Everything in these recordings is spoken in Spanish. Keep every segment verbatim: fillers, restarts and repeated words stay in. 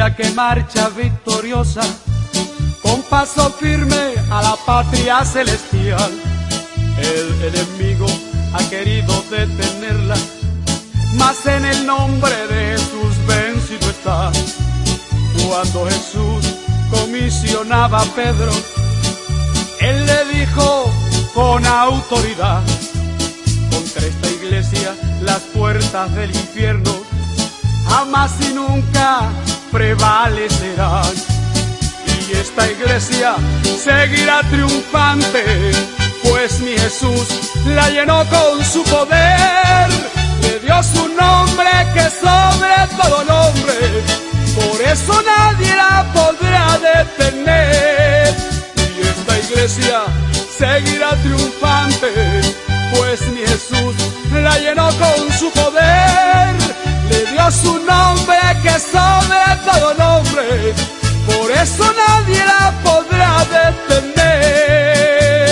iglesia que marcha victoriosa, con paso firme a la patria celestial. El enemigo ha querido detenerla, mas en el nombre de Jesús vencido está. Cuando Jesús comisionaba a Pedro, él le dijo con autoridad: contra esta iglesia las puertas del infierno jamás y nunca prevalecerán. Y esta iglesia seguirá triunfante, pues mi Jesús la llenó con su poder. Le dio su nombre que sobre todo nombre, por eso nadie la podrá detener. Y esta iglesia seguirá triunfante, pues mi Jesús la llenó con su poder. Le dio su nombre que sobre todo nombre, por eso nadie la podrá detener.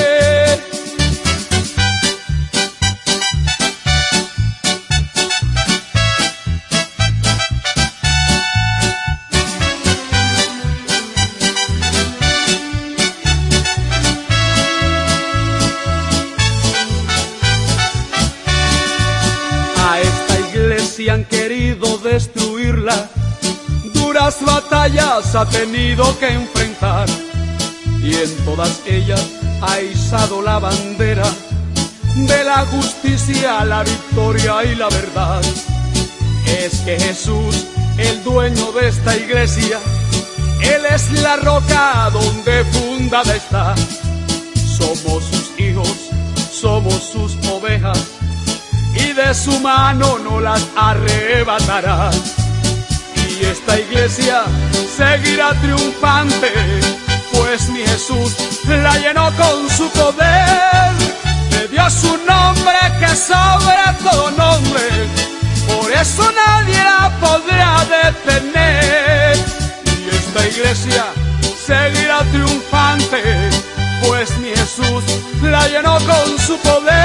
Han querido destruirla, duras batallas ha tenido que enfrentar, y en todas ellas ha izado la bandera de la justicia, la victoria y la verdad. Es que Jesús, el dueño de esta iglesia, Él es la roca donde fundada está. Somos sus hijos, somos sus ovejas, y de su mano no las arrebatará. Y esta iglesia seguirá triunfante, pues mi Jesús la llenó con su poder. Le dio su nombre que sobre todo nombre, por eso nadie la podrá detener. Y esta iglesia seguirá triunfante, pues mi Jesús la llenó con su poder.